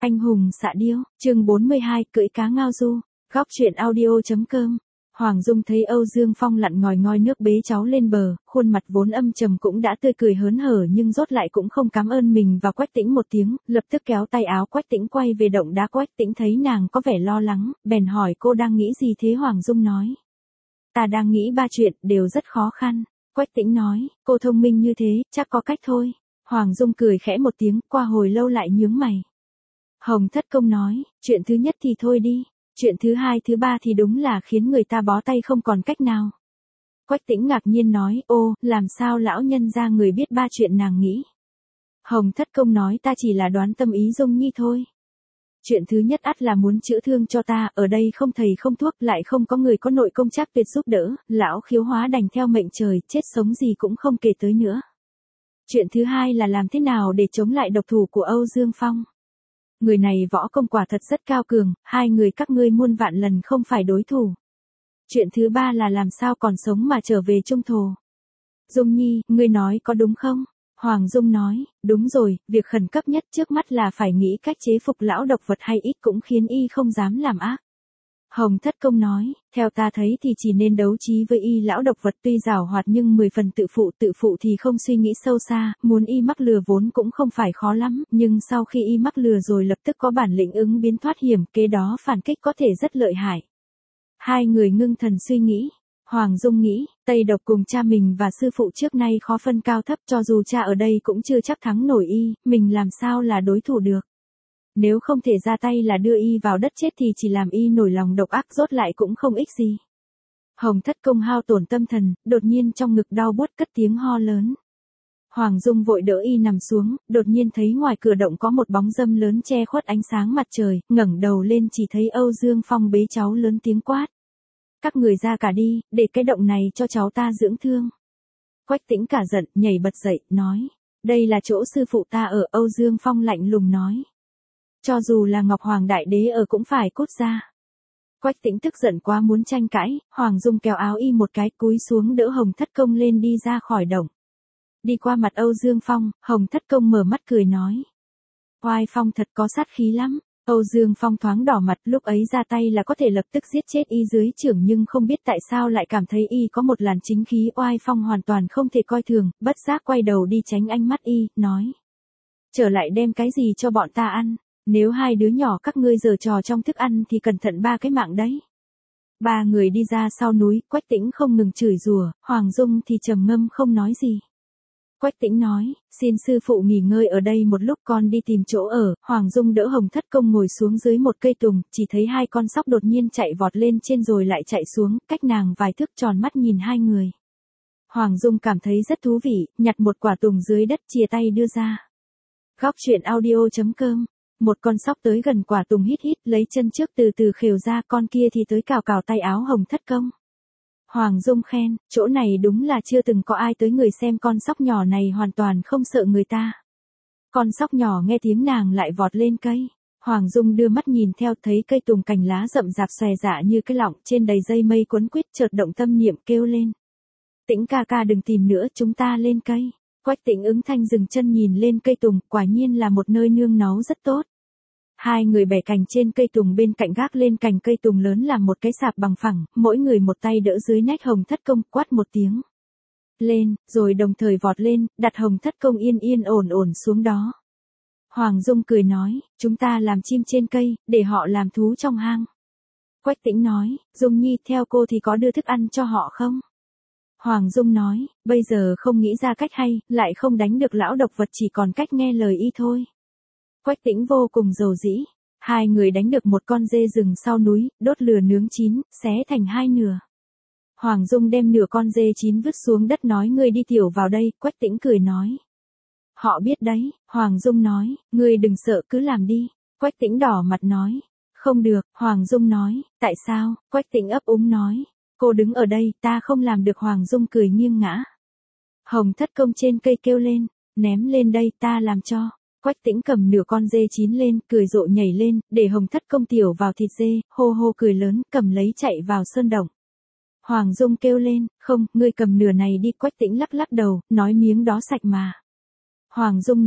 Anh hùng xạ điêu, chương 42, cưỡi cá ngao du. Góc truyện audio.com. Hoàng Dung thấy Âu Dương Phong lặn ngòi ngòi nước bế cháu lên bờ, khuôn mặt vốn âm trầm cũng đã tươi cười hớn hở nhưng rốt lại cũng không cảm ơn mình và Quách Tĩnh một tiếng, lập tức kéo tay áo Quách Tĩnh quay về động đá. Quách Tĩnh thấy nàng có vẻ lo lắng, bèn hỏi cô đang nghĩ gì thế. Hoàng Dung nói: Ta đang nghĩ ba chuyện, đều rất khó khăn. Quách Tĩnh nói: Cô thông minh như thế, chắc có cách thôi. Hoàng Dung cười khẽ một tiếng, qua hồi lâu lại nhướng mày. Hồng Thất Công nói: Chuyện thứ nhất thì thôi đi. Chuyện thứ hai thứ ba thì đúng là khiến người ta bó tay không còn cách nào. Quách Tĩnh ngạc nhiên nói: Ô, làm sao lão nhân gia người biết ba chuyện nàng nghĩ? Hồng Thất Công nói: Ta chỉ là đoán tâm ý Dung Nhi thôi. Chuyện thứ nhất ắt là muốn chữa thương cho ta, ở đây không thầy không thuốc, lại không có người có nội công chắc tuyệt giúp đỡ, lão khiếu hóa đành theo mệnh trời, chết sống gì cũng không kể tới nữa. Chuyện thứ hai là làm thế nào để chống lại độc thủ của Âu Dương Phong. Người này võ công quả thật rất cao cường, hai người các ngươi muôn vạn lần không phải đối thủ. Chuyện thứ ba là làm sao còn sống mà trở về Trung Thổ. Dung Nhi, ngươi nói có đúng không? Hoàng Dung nói: Đúng rồi, việc khẩn cấp nhất trước mắt là phải nghĩ cách chế phục lão độc vật hay ít cũng khiến y không dám làm ác. Hồng Thất Công nói: Theo ta thấy thì chỉ nên đấu trí với y. Lão độc vật tuy giàu hoạt nhưng 10 phần tự phụ thì không suy nghĩ sâu xa, muốn y mắc lừa vốn cũng không phải khó lắm, nhưng sau khi y mắc lừa rồi lập tức có bản lĩnh ứng biến thoát hiểm, kế đó phản kích có thể rất lợi hại. Hai người ngưng thần suy nghĩ. Hoàng Dung nghĩ, Tây Độc cùng cha mình và sư phụ trước nay khó phân cao thấp, cho dù cha ở đây cũng chưa chắc thắng nổi y, mình làm sao là đối thủ được. Nếu không thể ra tay là đưa y vào đất chết thì chỉ làm y nổi lòng độc ác, rốt lại cũng không ích gì. Hồng Thất Công hao tổn tâm thần, đột nhiên trong ngực đau buốt cất tiếng ho lớn. Hoàng Dung vội đỡ y nằm xuống, đột nhiên thấy ngoài cửa động có một bóng râm lớn che khuất ánh sáng mặt trời, ngẩng đầu lên chỉ thấy Âu Dương Phong bế cháu, lớn tiếng quát: Các người ra cả đi, để cái động này cho cháu ta dưỡng thương. Quách Tĩnh cả giận, nhảy bật dậy, nói: Đây là chỗ sư phụ ta ở. Âu Dương Phong lạnh lùng nói: Cho dù là Ngọc Hoàng Đại Đế ở cũng phải cút ra. Quách Tĩnh tức giận quá muốn tranh cãi, Hoàng Dung kéo áo y một cái, cúi xuống đỡ Hồng Thất Công lên đi ra khỏi động. Đi qua mặt Âu Dương Phong, Hồng Thất Công mở mắt cười nói: Oai Phong thật có sát khí lắm. Âu Dương Phong thoáng đỏ mặt, lúc ấy ra tay là có thể lập tức giết chết y dưới chưởng, nhưng không biết tại sao lại cảm thấy y có một làn chính khí oai phong hoàn toàn không thể coi thường, bất giác quay đầu đi tránh ánh mắt y, nói: Trở lại đem cái gì cho bọn ta ăn. Nếu hai đứa nhỏ các ngươi giở trò trong thức ăn thì cẩn thận 3 cái mạng đấy. Ba người đi ra sau núi, Quách Tĩnh không ngừng chửi rủa, Hoàng Dung thì trầm ngâm không nói gì. Quách Tĩnh nói: Xin sư phụ nghỉ ngơi ở đây một lúc, con đi tìm chỗ ở. Hoàng Dung đỡ Hồng Thất Công ngồi xuống dưới một cây tùng, chỉ thấy hai con sóc đột nhiên chạy vọt lên trên rồi lại chạy xuống, cách nàng vài thước, tròn mắt nhìn hai người. Hoàng Dung cảm thấy rất thú vị, nhặt một quả tùng dưới đất, chìa tay đưa ra. Góc truyện audio.com. Một con sóc tới gần quả tùng hít hít, lấy chân trước từ từ khều ra, con kia thì tới cào cào tay áo Hồng Thất Công. Hoàng Dung khen: Chỗ này đúng là chưa từng có ai tới, người xem con sóc nhỏ này hoàn toàn không sợ người ta. Con sóc nhỏ nghe tiếng nàng lại vọt lên cây. Hoàng Dung đưa mắt nhìn theo, thấy cây tùng cành lá rậm rạp xòe rạ như cái lọng, trên đầy dây mây quấn quýt, chợt động tâm niệm kêu lên: Tĩnh ca ca đừng tìm nữa, chúng ta lên cây. Quách Tĩnh ứng thanh dừng chân nhìn lên cây tùng, quả nhiên là một nơi nương náu rất tốt. Hai người bẻ cành trên cây tùng, bên cạnh gác lên cành cây tùng lớn làm một cái sạp bằng phẳng, mỗi người một tay đỡ dưới nách Hồng Thất Công, quát một tiếng: Lên, rồi đồng thời vọt lên, đặt Hồng Thất Công yên yên ổn ổn xuống đó. Hoàng Dung cười nói: Chúng ta làm chim trên cây, để họ làm thú trong hang. Quách Tĩnh nói: Dung Nhi, theo cô thì có đưa thức ăn cho họ không? Hoàng Dung nói: Bây giờ không nghĩ ra cách hay, lại không đánh được lão độc vật, chỉ còn cách nghe lời y thôi. Quách Tĩnh vô cùng rầu rĩ. Hai người đánh được một con dê rừng sau núi, đốt lửa nướng chín, xé thành hai nửa. Hoàng Dung đem nửa con dê chín vứt xuống đất, nói: Ngươi đi tiểu vào đây. Quách Tĩnh cười nói: Họ biết đấy. Hoàng Dung nói: Ngươi đừng sợ, cứ làm đi. Quách Tĩnh đỏ mặt nói: Không được. Hoàng Dung nói: Tại sao? Quách Tĩnh ấp úng nói: Cô đứng ở đây, ta không làm được. Hoàng Dung cười nghiêng ngã. Hồng Thất Công trên cây kêu lên: Ném lên đây, ta làm cho. Quách Tĩnh cầm nửa con dê chín lên, cười rộ nhảy lên, để Hồng Thất Công tiểu vào thịt dê, hô hô cười lớn, cầm lấy chạy vào sơn động. Hoàng Dung kêu lên: Không, ngươi cầm nửa này đi. Quách Tĩnh lắc lắc đầu, nói: Miếng đó sạch mà. Hoàng Dung nói: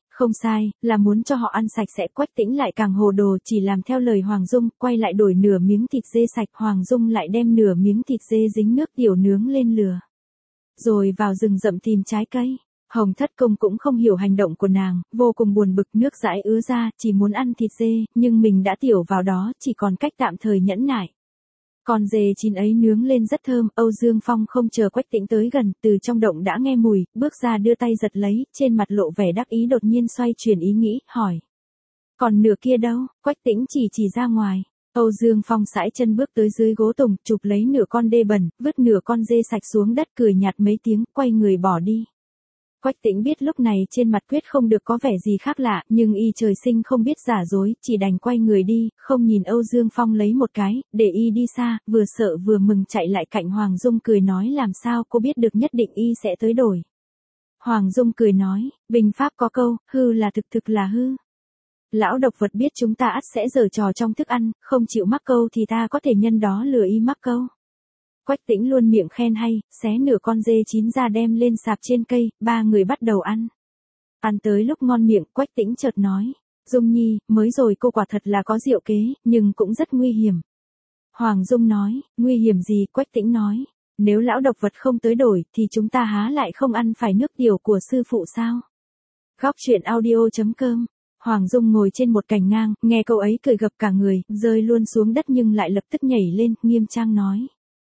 Không sai, là muốn cho họ ăn sạch sẽ. Quách Tĩnh lại càng hồ đồ, chỉ làm theo lời Hoàng Dung, quay lại đổi nửa miếng thịt dê sạch. Hoàng Dung lại đem nửa miếng thịt dê dính nước tiểu nướng lên lửa. Rồi vào rừng rậm tìm trái cây. Hồng Thất Công cũng không hiểu hành động của nàng, vô cùng buồn bực, nước dãi ứa ra, chỉ muốn ăn thịt dê, nhưng mình đã tiểu vào đó, chỉ còn cách tạm thời nhẫn nại. Con dê chín ấy nướng lên rất thơm, Âu Dương Phong không chờ Quách Tĩnh tới gần, từ trong động đã nghe mùi, bước ra đưa tay giật lấy, trên mặt lộ vẻ đắc ý, đột nhiên xoay chuyển ý nghĩ, hỏi. Còn nửa kia đâu? Quách Tĩnh chỉ ra ngoài. Âu Dương Phong sải chân bước tới dưới gỗ tùng, chụp lấy nửa con đê bẩn, vứt nửa con dê sạch xuống đất, cười nhạt mấy tiếng, quay người bỏ đi. Quách Tĩnh biết lúc này trên mặt quyết không được có vẻ gì khác lạ, nhưng y trời sinh không biết giả dối, chỉ đành quay người đi, không nhìn Âu Dương Phong lấy một cái, để y đi xa, vừa sợ vừa mừng chạy lại cạnh Hoàng Dung cười nói làm sao cô biết được nhất định y sẽ tới đổi. Hoàng Dung cười nói, bình pháp có câu, hư là thực, thực là hư. Lão độc vật biết chúng ta ắt sẽ giở trò trong thức ăn, không chịu mắc câu thì ta có thể nhân đó lừa y mắc câu. Quách Tĩnh luôn miệng khen hay, xé nửa con dê chín ra đem lên sạp trên cây, ba người bắt đầu ăn. Ăn tới lúc ngon miệng, Quách Tĩnh chợt nói, Dung Nhi, mới rồi cô quả thật là có diệu kế, nhưng cũng rất nguy hiểm. Hoàng Dung nói, nguy hiểm gì? Quách Tĩnh nói, nếu lão độc vật không tới đổi, thì chúng ta há lại không ăn phải nước tiểu của sư phụ sao? Góc truyện audio.com. Hoàng Dung ngồi trên một cành ngang, nghe câu ấy cười gập cả người, rơi luôn xuống đất nhưng lại lập tức nhảy lên, nghiêm trang nói.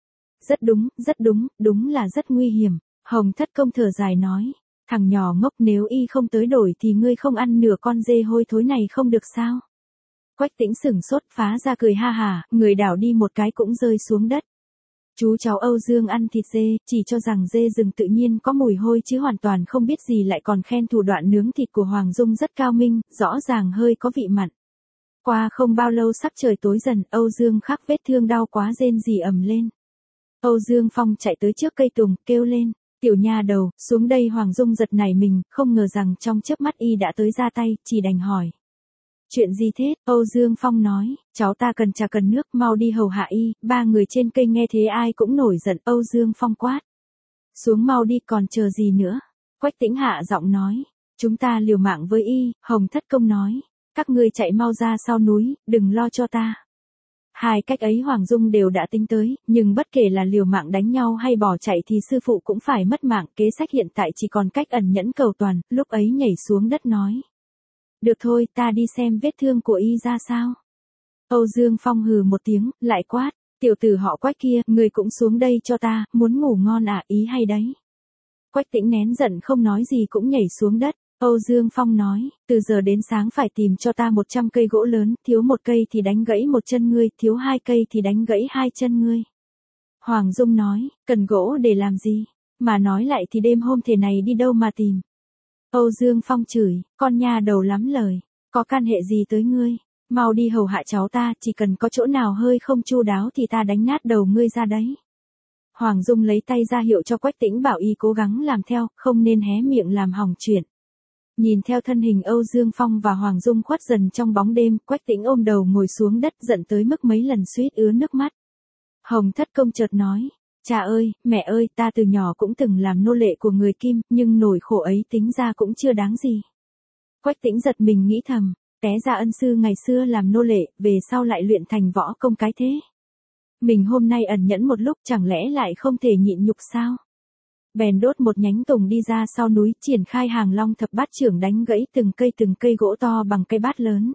Rất đúng, đúng là rất nguy hiểm. Hồng Thất Công thở dài nói, thằng nhỏ ngốc, nếu y không tới đổi thì ngươi không ăn nửa con dê hôi thối này không được sao? Quách Tĩnh sửng sốt, phá ra cười ha hả, người đảo đi một cái cũng rơi xuống đất. Chú cháu Âu Dương ăn thịt dê, chỉ cho rằng dê rừng tự nhiên có mùi hôi chứ hoàn toàn không biết gì, lại còn khen thủ đoạn nướng thịt của Hoàng Dung rất cao minh, rõ ràng hơi có vị mặn. Qua không bao lâu sắc trời tối dần, Âu Dương Khắc vết thương đau quá rên rỉ ầm lên. Âu Dương Phong chạy tới trước cây tùng, kêu lên, tiểu nha đầu, xuống đây. Hoàng Dung giật nảy mình, không ngờ rằng trong chớp mắt y đã tới ra tay, chỉ đành hỏi. Chuyện gì thế? Âu Dương Phong nói, cháu ta cần trà cần nước, mau đi hầu hạ y. Ba người trên cây nghe thế ai cũng nổi giận. Âu Dương Phong quát. Xuống mau đi, còn chờ gì nữa? Quách Tĩnh hạ giọng nói, chúng ta liều mạng với y. Hồng Thất Công nói, các ngươi chạy mau ra sau núi, đừng lo cho ta. Hai cách ấy Hoàng Dung đều đã tính tới, nhưng bất kể là liều mạng đánh nhau hay bỏ chạy thì sư phụ cũng phải mất mạng, kế sách hiện tại chỉ còn cách ẩn nhẫn cầu toàn, lúc ấy nhảy xuống đất nói. Được thôi, ta đi xem vết thương của y ra sao. Âu Dương Phong hừ một tiếng, lại quát, tiểu tử họ Quách kia, người cũng xuống đây cho ta, muốn ngủ ngon à, ý hay đấy. Quách Tĩnh nén giận không nói gì cũng nhảy xuống đất. Âu Dương Phong nói, từ giờ đến sáng phải tìm cho ta 100 cây gỗ lớn, thiếu một cây thì đánh gãy một chân ngươi, thiếu 2 cây thì đánh gãy 2 chân ngươi. Hoàng Dung nói, cần gỗ để làm gì? Mà nói lại thì đêm hôm thế này đi đâu mà tìm? Âu Dương Phong chửi, con nha đầu lắm lời, có can hệ gì tới ngươi? Mau đi hầu hạ cháu ta, chỉ cần có chỗ nào hơi không chu đáo thì ta đánh nát đầu ngươi ra đấy. Hoàng Dung lấy tay ra hiệu cho Quách Tĩnh bảo y cố gắng làm theo, không nên hé miệng làm hỏng chuyện. Nhìn theo thân hình Âu Dương Phong và Hoàng Dung khuất dần trong bóng đêm, Quách Tĩnh ôm đầu ngồi xuống đất, giận tới mức mấy lần suýt ứa nước mắt. Hồng Thất Công chợt nói, cha ơi, mẹ ơi, ta từ nhỏ cũng từng làm nô lệ của người Kim, nhưng nỗi khổ ấy tính ra cũng chưa đáng gì. Quách Tĩnh giật mình nghĩ thầm, té ra ân sư ngày xưa làm nô lệ, về sau lại luyện thành võ công cái thế. Mình hôm nay ẩn nhẫn một lúc chẳng lẽ lại không thể nhịn nhục sao? Bèn đốt một nhánh tùng đi ra sau núi, triển khai hàng long thập bát chưởng đánh gãy từng cây gỗ to bằng cây bát lớn.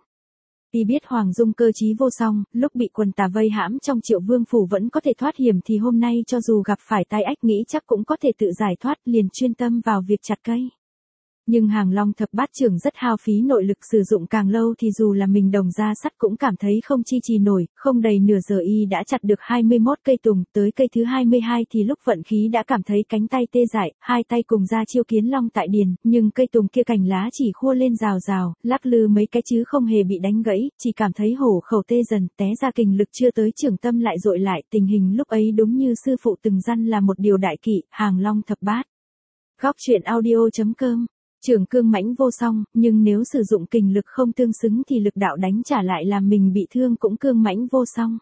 Y biết Hoàng Dung cơ trí vô song, lúc bị quần tà vây hãm trong Triệu Vương phủ vẫn có thể thoát hiểm thì hôm nay cho dù gặp phải tai ách nghĩ chắc cũng có thể tự giải thoát, liền chuyên tâm vào việc chặt cây. Nhưng hàng long thập bát chưởng rất hao phí nội lực, sử dụng càng lâu thì dù là mình đồng ra sắt cũng cảm thấy không chi trì nổi, không đầy nửa giờ y đã chặt được 21 cây tùng, tới cây thứ 22 thì lúc vận khí đã cảm thấy cánh tay tê dại, hai tay cùng ra chiêu kiến long tại điền, nhưng cây tùng kia cành lá chỉ khua lên rào rào, lắc lư mấy cái chứ không hề bị đánh gãy, chỉ cảm thấy hổ khẩu tê dần, té ra kình lực chưa tới trưởng tâm lại dội lại, tình hình lúc ấy đúng như sư phụ từng dặn là một điều đại kỵ, hàng long thập bát. Góc truyện audio.com. Trường cương mãnh vô song, nhưng nếu sử dụng kình lực không tương xứng thì lực đạo đánh trả lại làm mình bị thương cũng cương mãnh vô song.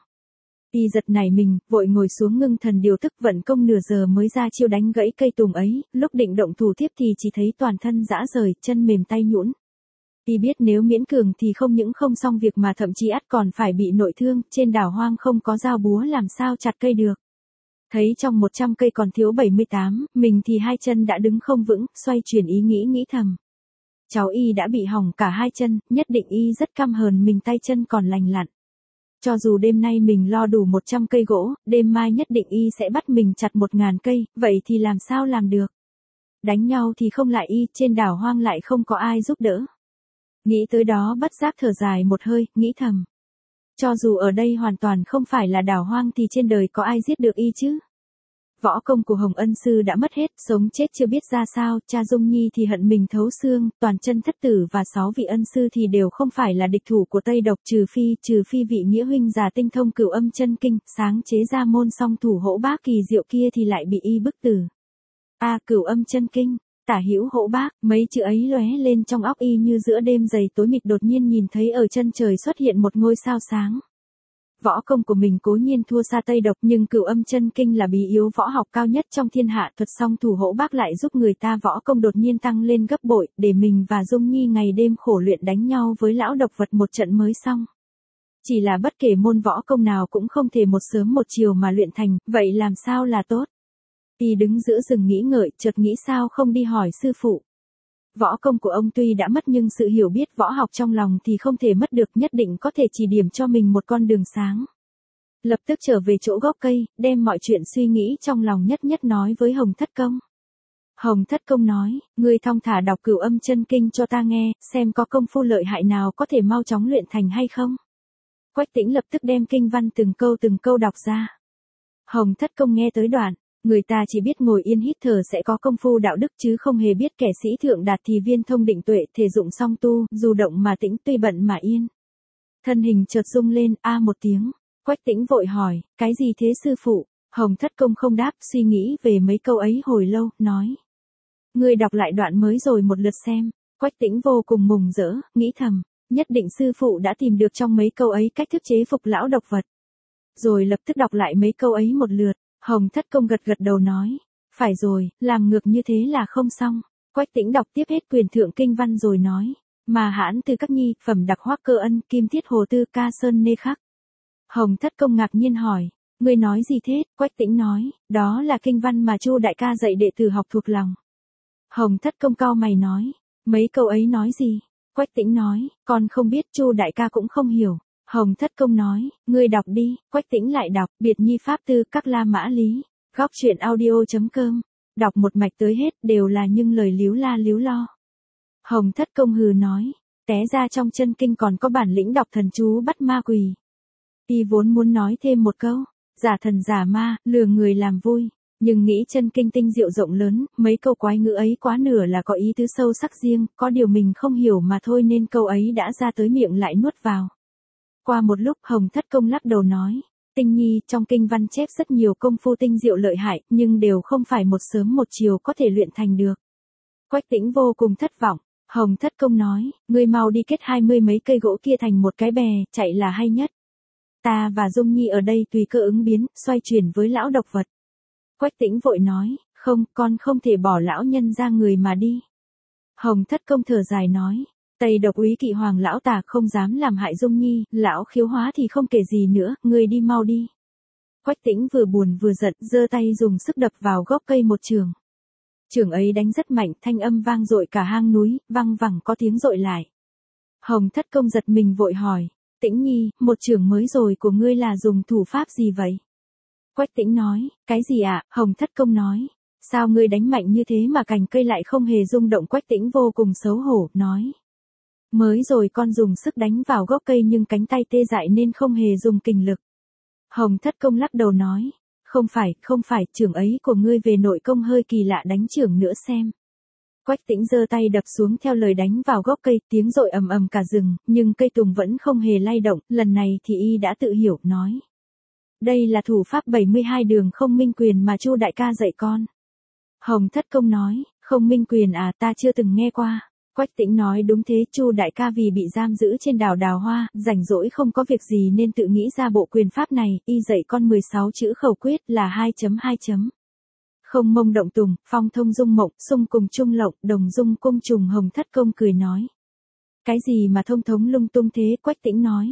Y giật nảy mình, vội ngồi xuống ngưng thần điều tức, vận công nửa giờ mới ra chiêu đánh gãy cây tùng ấy, lúc định động thủ tiếp thì chỉ thấy toàn thân rã rời, chân mềm tay nhũn. Y biết nếu miễn cường thì không những không xong việc mà thậm chí ắt còn phải bị nội thương, trên đảo hoang không có dao búa làm sao chặt cây được. Thấy trong 100 cây còn thiếu 78, mình thì hai chân đã đứng không vững, xoay chuyển ý nghĩ thầm. Cháu Y đã bị hỏng cả hai chân, nhất định Y rất căm hờn mình tay chân còn lành lặn. Cho dù đêm nay mình lo đủ 100 cây gỗ, đêm mai nhất định Y sẽ bắt mình chặt 1000 cây, vậy thì làm sao làm được? Đánh nhau thì không lại Y, trên đảo hoang lại không có ai giúp đỡ. Nghĩ tới đó bất giác thở dài một hơi, nghĩ thầm. Cho dù ở đây hoàn toàn không phải là đảo hoang thì trên đời có ai giết được Y chứ? Võ công của Hồng Ân Sư đã mất hết, sống chết chưa biết ra sao, cha Dung Nhi thì hận mình thấu xương, toàn chân thất tử và 6 vị ân sư thì đều không phải là địch thủ của Tây Độc, trừ phi vị nghĩa huynh già tinh thông Cửu Âm Chân Kinh, sáng chế ra môn song thủ hỗ bác kỳ diệu kia thì lại bị Y bức tử. Cửu Âm Chân Kinh, tả hữu hỗ bác, mấy chữ ấy lóe lên trong óc Y như giữa đêm dày tối mịt, đột nhiên nhìn thấy ở chân trời xuất hiện một ngôi sao sáng. Võ công của mình cố nhiên thua xa Tây Độc, nhưng Cửu Âm Chân Kinh là bí yếu võ học cao nhất trong thiên hạ, thuật song thủ hỗ bác lại giúp người ta võ công đột nhiên tăng lên gấp bội, để mình và Dung Nhi ngày đêm khổ luyện đánh nhau với lão độc vật một trận mới xong. Chỉ là bất kể môn võ công nào cũng không thể một sớm một chiều mà luyện thành, vậy làm sao là tốt? Y đứng giữa rừng nghĩ ngợi, chợt nghĩ sao không đi hỏi sư phụ. Võ công của ông tuy đã mất nhưng sự hiểu biết võ học trong lòng thì không thể mất được, nhất định có thể chỉ điểm cho mình một con đường sáng. Lập tức trở về chỗ gốc cây, đem mọi chuyện suy nghĩ trong lòng nhất nói với Hồng Thất Công. Hồng Thất Công nói, ngươi thong thả đọc Cửu Âm Chân Kinh cho ta nghe, xem có công phu lợi hại nào có thể mau chóng luyện thành hay không. Quách Tĩnh lập tức đem kinh văn từng câu đọc ra. Hồng Thất Công nghe tới đoạn, người ta chỉ biết ngồi yên hít thở sẽ có công phu đạo đức chứ không hề biết kẻ sĩ thượng đạt thì viên thông định tuệ, thể dụng song tu, dù động mà tĩnh, tuy bận mà yên. Thân hình chợt rung lên, một tiếng. Quách Tĩnh vội hỏi, cái gì thế sư phụ? Hồng Thất Công không đáp, suy nghĩ về mấy câu ấy hồi lâu, nói. Ngươi đọc lại đoạn mới rồi một lượt xem. Quách Tĩnh vô cùng mừng rỡ, nghĩ thầm, nhất định sư phụ đã tìm được trong mấy câu ấy cách thức chế phục lão độc vật. Rồi lập tức đọc lại mấy câu ấy một lượt. Hồng Thất Công gật đầu nói, phải rồi, làm ngược như thế là không xong. Quách Tĩnh đọc tiếp hết quyền thượng kinh văn rồi nói, mà hãn từ các nhi, phẩm đặc hoác cơ ân, kim thiết hồ tư ca sơn nê khắc. Hồng Thất Công ngạc nhiên hỏi, ngươi nói gì thế? Quách Tĩnh nói, đó là kinh văn mà Chu đại ca dạy đệ tử học thuộc lòng. Hồng Thất Công cau mày nói, mấy câu ấy nói gì? Quách Tĩnh nói, con không biết, Chu đại ca cũng không hiểu. Hồng Thất Công nói, ngươi đọc đi. Quách Tĩnh lại đọc, biệt nhi pháp tư các la mã lý. Góc truyện audio.com. Đọc một mạch tới hết đều là những lời líu la líu lo. Hồng Thất Công hừ nói, té ra trong chân kinh còn có bản lĩnh đọc thần chú bắt ma quỷ. Y vốn muốn nói thêm một câu, giả thần giả ma, lừa người làm vui. Nhưng nghĩ chân kinh tinh diệu rộng lớn, mấy câu quái ngữ ấy quá nửa là có ý tứ sâu sắc riêng, có điều mình không hiểu mà thôi nên câu ấy đã ra tới miệng lại nuốt vào. Qua một lúc Hồng Thất Công lắc đầu nói, Tinh Nhi, trong kinh văn chép rất nhiều công phu tinh diệu lợi hại, nhưng đều không phải một sớm một chiều có thể luyện thành được. Quách Tĩnh vô cùng thất vọng. Hồng Thất Công nói, ngươi mau đi kết 20 mấy cây gỗ kia thành một cái bè, chạy là hay nhất. Ta và Dung Nhi ở đây tùy cơ ứng biến, xoay chuyển với lão độc vật. Quách Tĩnh vội nói, không, con không thể bỏ lão nhân ra người mà đi. Hồng Thất Công thở dài nói, Tây Độc úy kỵ hoàng lão tà không dám làm hại Dung Nhi, lão khiếu hóa thì không kể gì nữa, ngươi đi mau đi. Quách Tĩnh vừa buồn vừa giận, giơ tay dùng sức đập vào gốc cây một trường. Trường ấy đánh rất mạnh, thanh âm vang dội cả hang núi, văng vẳng có tiếng dội lại. Hồng Thất Công giật mình vội hỏi, Tĩnh Nhi, một trường mới rồi của ngươi là dùng thủ pháp gì vậy? Quách Tĩnh nói, cái gì ạ? Hồng Thất Công nói, sao ngươi đánh mạnh như thế mà cành cây lại không hề rung động? Quách Tĩnh vô cùng xấu hổ, nói. Mới rồi con dùng sức đánh vào gốc cây nhưng cánh tay tê dại nên không hề dùng kình lực. Hồng Thất Công lắc đầu nói, không phải, chưởng ấy của ngươi về nội công hơi kỳ lạ, đánh chưởng nữa xem. Quách Tĩnh giơ tay đập xuống theo lời đánh vào gốc cây, tiếng dội ầm ầm cả rừng, nhưng cây tùng vẫn không hề lay động, lần này thì y đã tự hiểu, nói. Đây là thủ pháp 72 đường không minh quyền mà Chu đại ca dạy con. Hồng Thất Công nói, không minh quyền à, ta chưa từng nghe qua. Quách Tĩnh nói, đúng thế, Chu đại ca vì bị giam giữ trên đảo Đào Hoa, rảnh rỗi không có việc gì nên tự nghĩ ra bộ quyền pháp này, y dạy con 16 chữ khẩu quyết là 2.2. Không mông động tùng, phong thông dung mộng, xung cùng trung lộng, đồng dung cung trùng. Hồng Thất Công cười nói. Cái gì mà thông thống lung tung thế, Quách Tĩnh nói.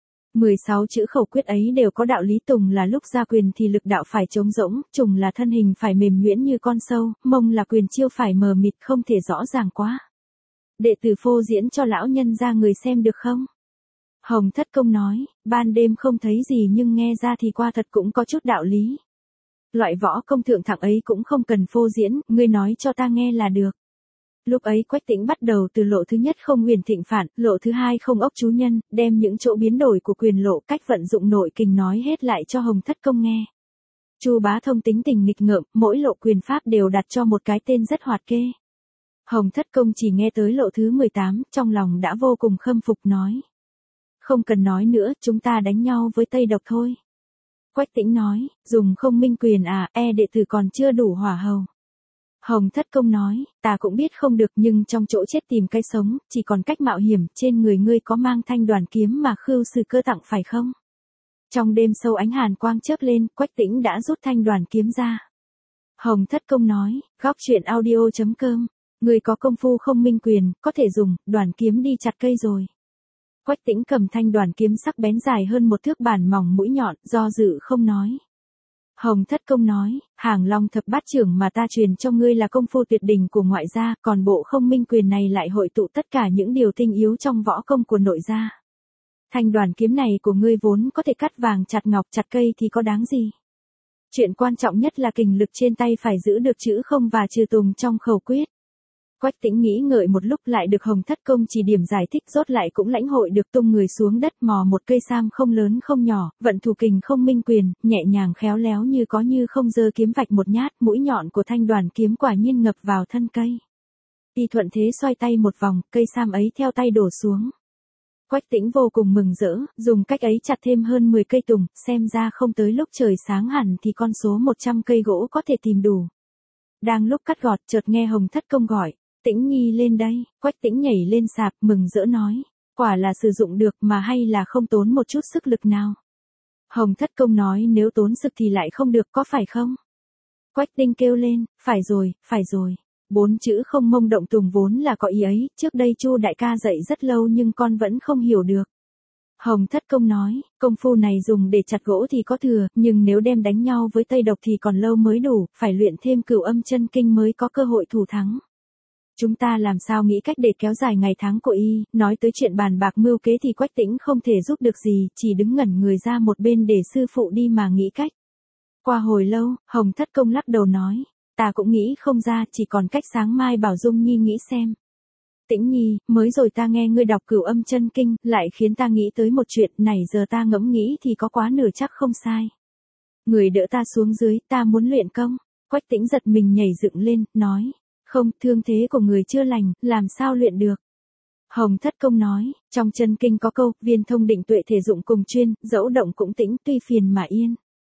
16 chữ khẩu quyết ấy đều có đạo lý, tùng là lúc ra quyền thì lực đạo phải trống rỗng, trùng là thân hình phải mềm nhuyễn như con sâu, mông là quyền chiêu phải mờ mịt không thể rõ ràng quá. Đệ tử phô diễn cho lão nhân ra người xem được không? Hồng Thất Công nói, ban đêm không thấy gì nhưng nghe ra thì qua thật cũng có chút đạo lý. Loại võ công thượng thặng ấy cũng không cần phô diễn, ngươi nói cho ta nghe là được. Lúc ấy Quách Tĩnh bắt đầu từ lộ thứ nhất không huyền thịnh phản, lộ thứ hai không ốc chú nhân, đem những chỗ biến đổi của quyền lộ cách vận dụng nội kình nói hết lại cho Hồng Thất Công nghe. Chu Bá Thông tính tình nghịch ngợm, mỗi lộ quyền pháp đều đặt cho một cái tên rất hoạt kê. Hồng Thất Công chỉ nghe tới lộ thứ 18, trong lòng đã vô cùng khâm phục nói. Không cần nói nữa, chúng ta đánh nhau với Tây Độc thôi. Quách Tĩnh nói, dùng không minh quyền à, đệ tử còn chưa đủ hỏa hầu. Hồng Thất Công nói, ta cũng biết không được nhưng trong chỗ chết tìm cái sống, chỉ còn cách mạo hiểm, trên người ngươi có mang thanh đoàn kiếm mà Khưu Sư Cơ tặng phải không? Trong đêm sâu ánh hàn quang chớp lên, Quách Tĩnh đã rút thanh đoàn kiếm ra. Hồng Thất Công nói, góc chuyện audio.com, ngươi có công phu không minh quyền, có thể dùng đoàn kiếm đi chặt cây rồi. Quách Tĩnh cầm thanh đoàn kiếm sắc bén dài hơn một thước, bản mỏng mũi nhọn, do dự không nói. Hồng Thất Công nói, Hàng Long thập bát trưởng mà ta truyền cho ngươi là công phu tuyệt đỉnh của ngoại gia, còn bộ không minh quyền này lại hội tụ tất cả những điều tinh yếu trong võ công của nội gia. Thanh đoàn kiếm này của ngươi vốn có thể cắt vàng chặt ngọc chặt cây thì có đáng gì. Chuyện quan trọng nhất là kình lực trên tay phải giữ được chữ không và trừ tùng trong khẩu quyết. Quách Tĩnh nghĩ ngợi một lúc lại được Hồng Thất Công chỉ điểm giải thích, rốt lại cũng lãnh hội được, tung người xuống đất mò một cây sam không lớn không nhỏ, vận thủ kình không minh quyền, nhẹ nhàng khéo léo như có như không giơ kiếm vạch một nhát, mũi nhọn của thanh đoàn kiếm quả nhiên ngập vào thân cây. Y thuận thế xoay tay một vòng, cây sam ấy theo tay đổ xuống. Quách Tĩnh vô cùng mừng rỡ, dùng cách ấy chặt thêm hơn 10 cây tùng, xem ra không tới lúc trời sáng hẳn thì con số 100 cây gỗ có thể tìm đủ. Đang lúc cắt gọt, chợt nghe Hồng Thất Công gọi. Tĩnh Nhi lên đây, Quách Tĩnh nhảy lên sạp, mừng rỡ nói, quả là sử dụng được mà hay là không tốn một chút sức lực nào. Hồng Thất Công nói, nếu tốn sức thì lại không được, có phải không? Quách Tĩnh kêu lên, phải rồi, phải rồi. 4 chữ không mông động tùng vốn là có ý ấy, trước đây Chu đại ca dạy rất lâu nhưng con vẫn không hiểu được. Hồng Thất Công nói, công phu này dùng để chặt gỗ thì có thừa, nhưng nếu đem đánh nhau với Tây Độc thì còn lâu mới đủ, phải luyện thêm Cửu Âm Chân Kinh mới có cơ hội thủ thắng. Chúng ta làm sao nghĩ cách để kéo dài ngày tháng của y, nói tới chuyện bàn bạc mưu kế thì Quách Tĩnh không thể giúp được gì, chỉ đứng ngẩn người ra một bên để sư phụ đi mà nghĩ cách. Qua hồi lâu, Hồng Thất Công lắc đầu nói, ta cũng nghĩ không ra, chỉ còn cách sáng mai bảo Dung Nhi nghĩ xem. Tĩnh Nhi, mới rồi ta nghe ngươi đọc Cửu Âm Chân Kinh, lại khiến ta nghĩ tới một chuyện, này giờ ta ngẫm nghĩ thì có quá nửa chắc không sai. Người đỡ ta xuống dưới, ta muốn luyện công. Quách Tĩnh giật mình nhảy dựng lên, nói. Không, thương thế của người chưa lành, làm sao luyện được. Hồng Thất Công nói, trong chân kinh có câu, viên thông định tuệ thể dụng cùng chuyên, dẫu động cũng tĩnh, tuy phiền mà yên.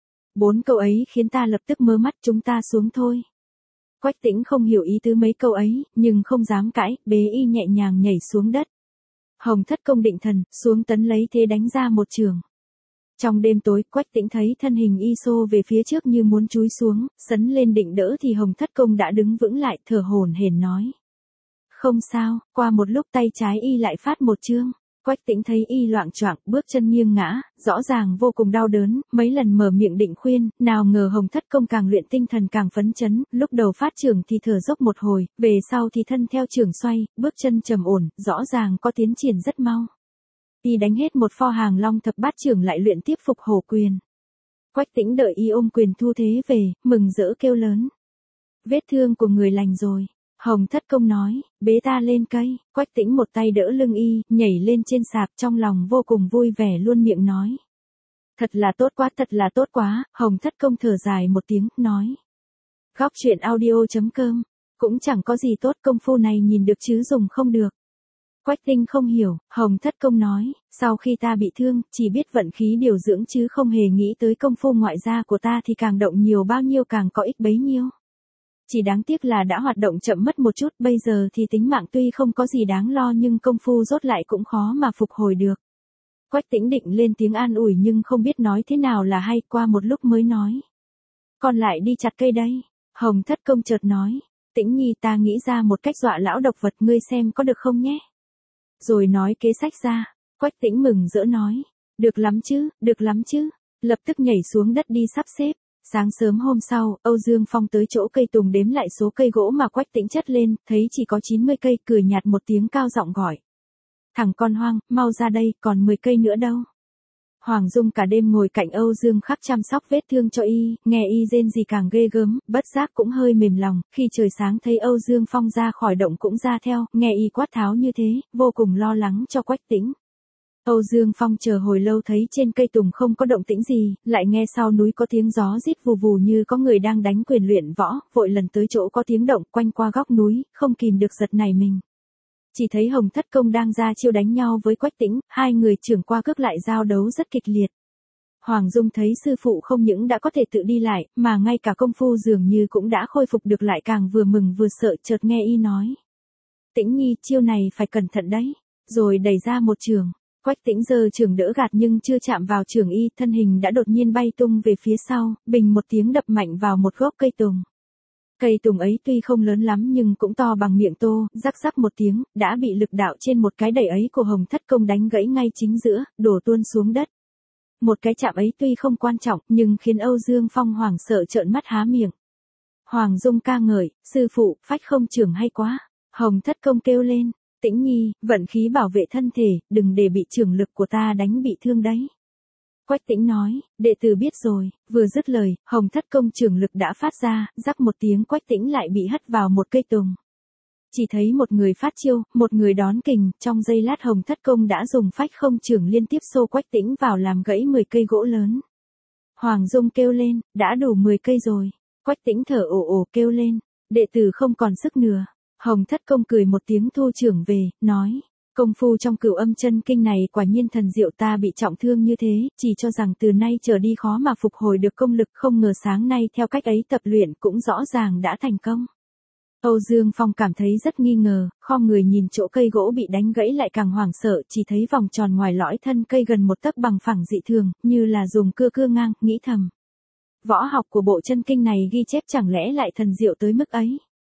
4 câu ấy khiến ta lập tức mơ mắt, chúng ta xuống thôi. Quách Tĩnh không hiểu ý tứ mấy câu ấy, nhưng không dám cãi, bế y nhẹ nhàng nhảy xuống đất. Hồng Thất Công định thần, xuống tấn lấy thế đánh ra một trường. Trong đêm tối, Quách Tĩnh thấy thân hình y xô về phía trước như muốn chúi xuống, sấn lên định đỡ thì Hồng Thất Công đã đứng vững lại, thở hổn hển nói. Không sao, qua một lúc tay trái y lại phát một chương. Quách Tĩnh thấy y loạng choạng, bước chân nghiêng ngã, rõ ràng vô cùng đau đớn, mấy lần mở miệng định khuyên, nào ngờ Hồng Thất Công càng luyện tinh thần càng phấn chấn, lúc đầu phát trưởng thì thở dốc một hồi, về sau thì thân theo trưởng xoay, bước chân trầm ổn, rõ ràng có tiến triển rất mau. Y đánh hết một pho Hàng Long thập bát trưởng lại luyện tiếp phục hổ quyền. Quách Tĩnh đợi y ôm quyền thu thế về, mừng rỡ kêu lớn. Vết thương của người lành rồi. Hồng Thất Công nói, bế ta lên cây. Quách Tĩnh một tay đỡ lưng y, nhảy lên trên sạp, trong lòng vô cùng vui vẻ luôn miệng nói. Thật là tốt quá, thật là tốt quá. Hồng Thất Công thở dài một tiếng, nói. Góc chuyện audio.com, cũng chẳng có gì tốt, công phu này nhìn được chứ dùng không được. Quách Tĩnh không hiểu, Hồng Thất Công nói, sau khi ta bị thương, chỉ biết vận khí điều dưỡng chứ không hề nghĩ tới công phu ngoại gia của ta thì càng động nhiều bao nhiêu càng có ích bấy nhiêu. Chỉ đáng tiếc là đã hoạt động chậm mất một chút, bây giờ thì tính mạng tuy không có gì đáng lo nhưng công phu rốt lại cũng khó mà phục hồi được. Quách Tĩnh định lên tiếng an ủi nhưng không biết nói thế nào là hay, qua một lúc mới nói. Còn lại đi chặt cây đây. Hồng Thất Công chợt nói, Tĩnh Nhi ta nghĩ ra một cách dọa lão độc vật, ngươi xem có được không nhé. Rồi nói kế sách ra. Quách Tĩnh mừng rỡ nói. Được lắm chứ. Lập tức nhảy xuống đất đi sắp xếp. Sáng sớm hôm sau, Âu Dương Phong tới chỗ cây tùng đếm lại số cây gỗ mà Quách Tĩnh chất lên, thấy chỉ có 90 cây, cười nhạt một tiếng cao giọng gọi. Thằng con hoang, mau ra đây, còn 10 cây nữa đâu. Hoàng Dung cả đêm ngồi cạnh Âu Dương Khắc chăm sóc vết thương cho y, nghe y rên gì càng ghê gớm, bất giác cũng hơi mềm lòng, khi trời sáng thấy Âu Dương Phong ra khỏi động cũng ra theo, nghe y quát tháo như thế, vô cùng lo lắng cho Quách Tĩnh. Âu Dương Phong chờ hồi lâu thấy trên cây tùng không có động tĩnh gì, lại nghe sau núi có tiếng gió rít vù vù như có người đang đánh quyền luyện võ, vội lần tới chỗ có tiếng động quanh qua góc núi, không kìm được giật nảy mình. Chỉ thấy Hồng Thất Công đang ra chiêu đánh nhau với Quách Tĩnh, hai người trưởng qua cước lại giao đấu rất kịch liệt. Hoàng Dung thấy sư phụ không những đã có thể tự đi lại, mà ngay cả công phu dường như cũng đã khôi phục được lại, càng vừa mừng vừa sợ, chợt nghe y nói. Tĩnh nhi, chiêu này phải cẩn thận đấy. Rồi đẩy ra một trường. Quách Tĩnh giơ trường đỡ gạt nhưng chưa chạm vào trường y, thân hình đã đột nhiên bay tung về phía sau, bình một tiếng đập mạnh vào một gốc cây tùng. Cây tùng ấy tuy không lớn lắm nhưng cũng to bằng miệng tô, rắc rắc một tiếng, đã bị lực đạo trên một cái đẩy ấy của Hồng Thất Công đánh gãy ngay chính giữa, đổ tuôn xuống đất. Một cái chạm ấy tuy không quan trọng, nhưng khiến Âu Dương Phong hoảng sợ trợn mắt há miệng. Hoàng Dung ca ngợi, sư phụ, phách không trường hay quá. Hồng Thất Công kêu lên, Tĩnh nhi, vận khí bảo vệ thân thể, đừng để bị trường lực của ta đánh bị thương đấy. Quách Tĩnh nói, đệ tử biết rồi. Vừa dứt lời, Hồng Thất Công trường lực đã phát ra, rắc một tiếng, Quách Tĩnh lại bị hất vào một cây tùng. Chỉ thấy một người phát chiêu, một người đón kình, trong giây lát Hồng Thất Công đã dùng phách không trường liên tiếp xô Quách Tĩnh vào làm gãy 10 cây gỗ lớn. Hoàng Dung kêu lên, đã đủ 10 cây rồi. Quách Tĩnh thở ồ ồ kêu lên, đệ tử không còn sức nữa. Hồng Thất Công cười một tiếng thu trưởng về, nói. Công phu trong Cửu Âm Chân Kinh này quả nhiên thần diệu, ta bị trọng thương như thế, chỉ cho rằng từ nay trở đi khó mà phục hồi được công lực, không ngờ sáng nay theo cách ấy tập luyện cũng rõ ràng đã thành công. Âu Dương Phong cảm thấy rất nghi ngờ, khom người nhìn chỗ cây gỗ bị đánh gãy lại càng hoảng sợ, chỉ thấy vòng tròn ngoài lõi thân cây gần một tấc bằng phẳng dị thường, như là dùng cưa ngang, nghĩ thầm. Võ học của bộ chân kinh này ghi chép chẳng lẽ lại thần diệu tới mức ấy.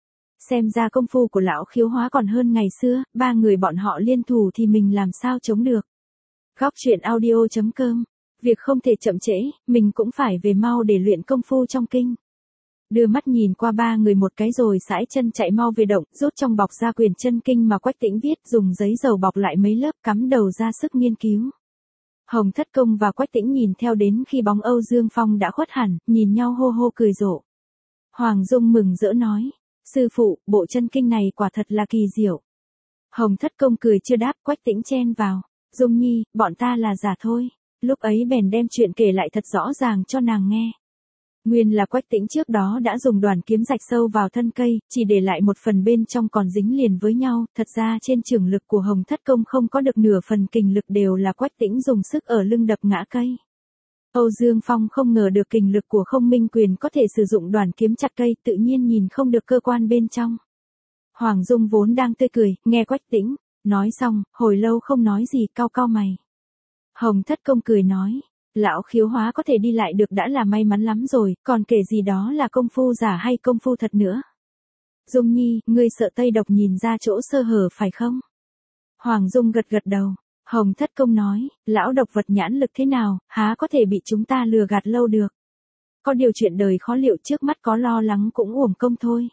Xem ra công phu của lão Khiếu Hóa còn hơn ngày xưa, ba người bọn họ liên thủ thì mình làm sao chống được. Góc truyện audio.com. Việc không thể chậm trễ, mình cũng phải về mau để luyện công phu trong kinh. Đưa mắt nhìn qua ba người một cái rồi sải chân chạy mau về động, rút trong bọc ra quyển chân kinh mà Quách Tĩnh viết, dùng giấy dầu bọc lại mấy lớp, cắm đầu ra sức nghiên cứu. Hồng Thất Công và Quách Tĩnh nhìn theo đến khi bóng Âu Dương Phong đã khuất hẳn, nhìn nhau hô hô cười rộ. Hoàng Dung mừng rỡ nói. Sư phụ, bộ chân kinh này quả thật là kỳ diệu. Hồng Thất Công cười chưa đáp, Quách Tĩnh chen vào. Dung nhi, bọn ta là giả thôi. Lúc ấy bèn đem chuyện kể lại thật rõ ràng cho nàng nghe. Nguyên là Quách Tĩnh trước đó đã dùng đoàn kiếm rạch sâu vào thân cây, chỉ để lại một phần bên trong còn dính liền với nhau, thật ra trên trường lực của Hồng Thất Công không có được nửa phần kình lực, đều là Quách Tĩnh dùng sức ở lưng đập ngã cây. Âu Dương Phong không ngờ được kình lực của Không Minh Quyền có thể sử dụng đoàn kiếm chặt cây, tự nhiên nhìn không được cơ quan bên trong. Hoàng Dung vốn đang tươi cười, nghe Quách Tĩnh nói xong, hồi lâu không nói gì, cau cau mày. Hồng Thất Công cười nói, lão Khiếu Hóa có thể đi lại được đã là may mắn lắm rồi, còn kể gì đó là công phu giả hay công phu thật nữa. Dung nhi, ngươi sợ Tây Độc nhìn ra chỗ sơ hở phải không? Hoàng Dung gật gật đầu. Hồng Thất Công nói, lão độc vật nhãn lực thế nào, há có thể bị chúng ta lừa gạt lâu được. Có điều chuyện đời khó liệu, trước mắt có lo lắng cũng uổng công thôi.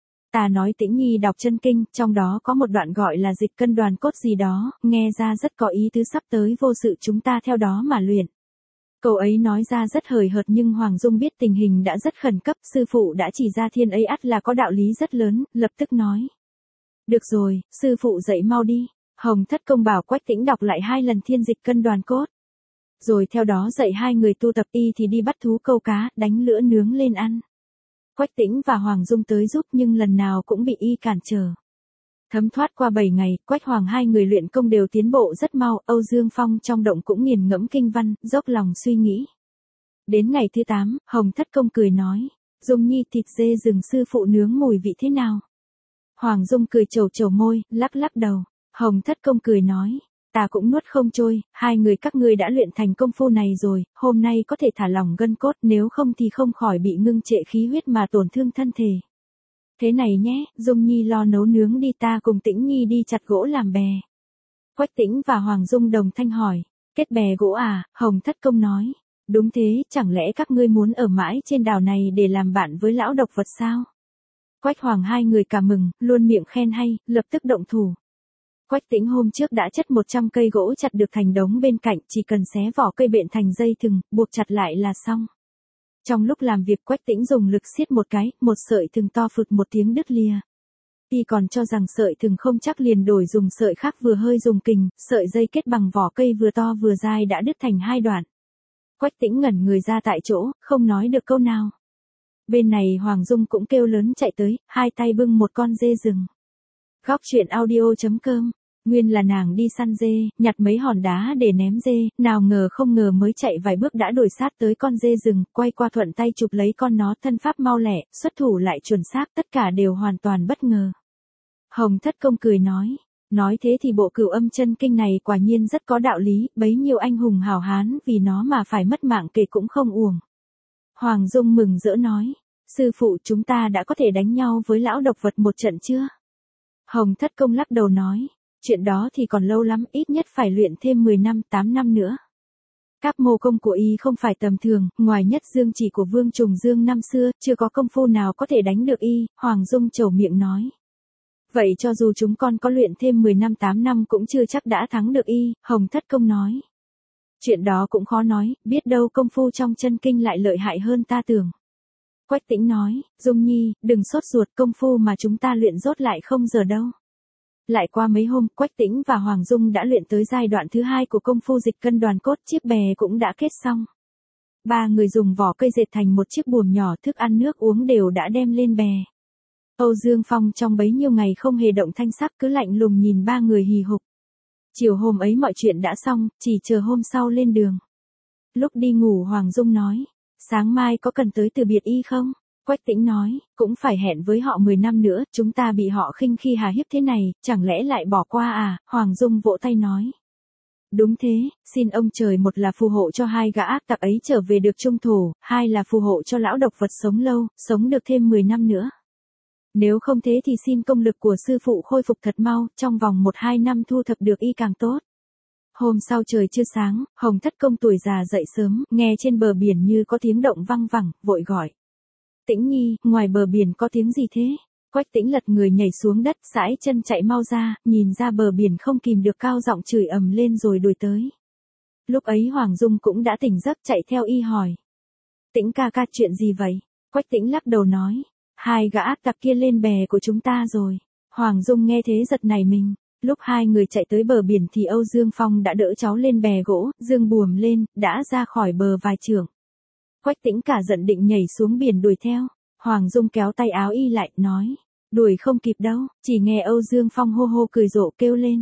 Ta nói Tĩnh nhi đọc chân kinh, trong đó có một đoạn gọi là dịch cân đoàn cốt gì đó, nghe ra rất có ý tứ, sắp tới vô sự chúng ta theo đó mà luyện. Câu ấy nói ra rất hời hợt nhưng Hoàng Dung biết tình hình đã rất khẩn cấp, sư phụ đã chỉ ra thiên ấy ắt là có đạo lý rất lớn, lập tức nói. Được rồi, sư phụ dậy mau đi. Hồng Thất Công bảo Quách Tĩnh đọc lại 2 lần thiên dịch cân đoàn cốt. Rồi theo đó dạy hai người tu tập, y thì đi bắt thú câu cá, đánh lửa nướng lên ăn. Quách Tĩnh và Hoàng Dung tới giúp nhưng lần nào cũng bị y cản trở. Thấm thoát qua 7 ngày, Quách Hoàng hai người luyện công đều tiến bộ rất mau, Âu Dương Phong trong động cũng nghiền ngẫm kinh văn, dốc lòng suy nghĩ. Đến ngày thứ 8, Hồng Thất Công cười nói, Dung nhi, thịt dê rừng sư phụ nướng mùi vị thế nào? Hoàng Dung cười trầu trầu môi, lắc lắc đầu. Hồng Thất Công cười nói, ta cũng nuốt không trôi, hai người các ngươi đã luyện thành công phu này rồi, hôm nay có thể thả lỏng gân cốt, nếu không thì không khỏi bị ngưng trệ khí huyết mà tổn thương thân thể. Thế này nhé, Dung nhi lo nấu nướng đi, ta cùng Tĩnh nhi đi chặt gỗ làm bè. Quách Tĩnh và Hoàng Dung đồng thanh hỏi. Kết bè gỗ à, Hồng Thất Công nói. Đúng thế, chẳng lẽ các ngươi muốn ở mãi trên đảo này để làm bạn với lão độc vật sao? Quách Hoàng hai người cả mừng, luôn miệng khen hay, lập tức động thủ. Quách Tĩnh hôm trước đã chất 100 cây gỗ chặt được thành đống bên cạnh, chỉ cần xé vỏ cây bện thành dây thừng, buộc chặt lại là xong. Trong lúc làm việc Quách Tĩnh dùng lực siết một cái, một sợi thừng to phụt một tiếng đứt lìa. Y còn cho rằng sợi thừng không chắc liền đổi dùng sợi khác vừa hơi dùng kình, sợi dây kết bằng vỏ cây vừa to vừa dai đã đứt thành hai đoạn. Quách Tĩnh ngẩn người ra tại chỗ, không nói được câu nào. Bên này Hoàng Dung cũng kêu lớn chạy tới, hai tay bưng một con dê rừng. Góc truyện audio.com. Nguyên là nàng đi săn dê, nhặt mấy hòn đá để ném dê, nào ngờ không ngờ mới chạy vài bước đã đuổi sát tới con dê rừng, quay qua thuận tay chụp lấy con nó, thân pháp mau lẹ, xuất thủ lại chuẩn xác, tất cả đều hoàn toàn bất ngờ. Hồng Thất Công cười nói thế thì bộ Cửu Âm Chân Kinh này quả nhiên rất có đạo lý, bấy nhiêu anh hùng hào hán vì nó mà phải mất mạng kể cũng không uổng. Hoàng Dung mừng rỡ nói, sư phụ chúng ta đã có thể đánh nhau với lão độc vật một trận chưa? Hồng Thất Công lắc đầu nói, chuyện đó thì còn lâu lắm, ít nhất phải luyện thêm 10 năm, 8 năm nữa. Các mô công của y không phải tầm thường, ngoài Nhất Dương chỉ của Vương Trùng Dương năm xưa, chưa có công phu nào có thể đánh được y, Hoàng Dung trầu miệng nói. Vậy cho dù chúng con có luyện thêm 10 năm 8 năm cũng chưa chắc đã thắng được y, Hồng Thất Công nói. Chuyện đó cũng khó nói, biết đâu công phu trong chân kinh lại lợi hại hơn ta tưởng. Quách Tĩnh nói, Dung Nhi, đừng sốt ruột, công phu mà chúng ta luyện rốt lại không giờ đâu. Lại qua mấy hôm, Quách Tĩnh và Hoàng Dung đã luyện tới giai đoạn thứ 2 của công phu dịch cân đoàn cốt, chiếc bè cũng đã kết xong. Ba người dùng vỏ cây dệt thành một chiếc buồm nhỏ, thức ăn nước uống đều đã đem lên bè. Âu Dương Phong trong bấy nhiêu ngày không hề động thanh sắc, cứ lạnh lùng nhìn ba người hì hục. Chiều hôm ấy mọi chuyện đã xong, chỉ chờ hôm sau lên đường. Lúc đi ngủ Hoàng Dung nói, sáng mai có cần tới từ biệt y không? Quách Tĩnh nói, cũng phải hẹn với họ 10 năm nữa, chúng ta bị họ khinh khi hà hiếp thế này, chẳng lẽ lại bỏ qua à? Hoàng Dung vỗ tay nói. Đúng thế, xin ông trời, một là phù hộ cho hai gã ác tặc ấy trở về được trung thổ, hai là phù hộ cho lão độc vật sống lâu, sống được thêm 10 năm nữa. Nếu không thế thì xin công lực của sư phụ khôi phục thật mau, trong vòng 1-2 năm thu thập được y càng tốt. Hôm sau trời chưa sáng, Hồng Thất Công tuổi già dậy sớm, nghe trên bờ biển như có tiếng động văng vẳng, vội gọi. Tĩnh Nhi, ngoài bờ biển có tiếng gì thế? Quách Tĩnh lật người nhảy xuống đất, sải chân chạy mau ra, nhìn ra bờ biển không kìm được cao giọng chửi ầm lên rồi đuổi tới. Lúc ấy Hoàng Dung cũng đã tỉnh giấc chạy theo y hỏi. Tĩnh ca ca, chuyện gì vậy? Quách Tĩnh lắc đầu nói. Hai gã ác tặc kia lên bè của chúng ta rồi. Hoàng Dung nghe thế giật nảy mình. Lúc hai người chạy tới bờ biển thì Âu Dương Phong đã đỡ cháu lên bè gỗ, dương buồm lên, đã ra khỏi bờ vài trượng. Quách Tĩnh cả giận định nhảy xuống biển đuổi theo. Hoàng Dung kéo tay áo y lại, nói. Đuổi không kịp đâu, chỉ nghe Âu Dương Phong hô hô cười rộ kêu lên.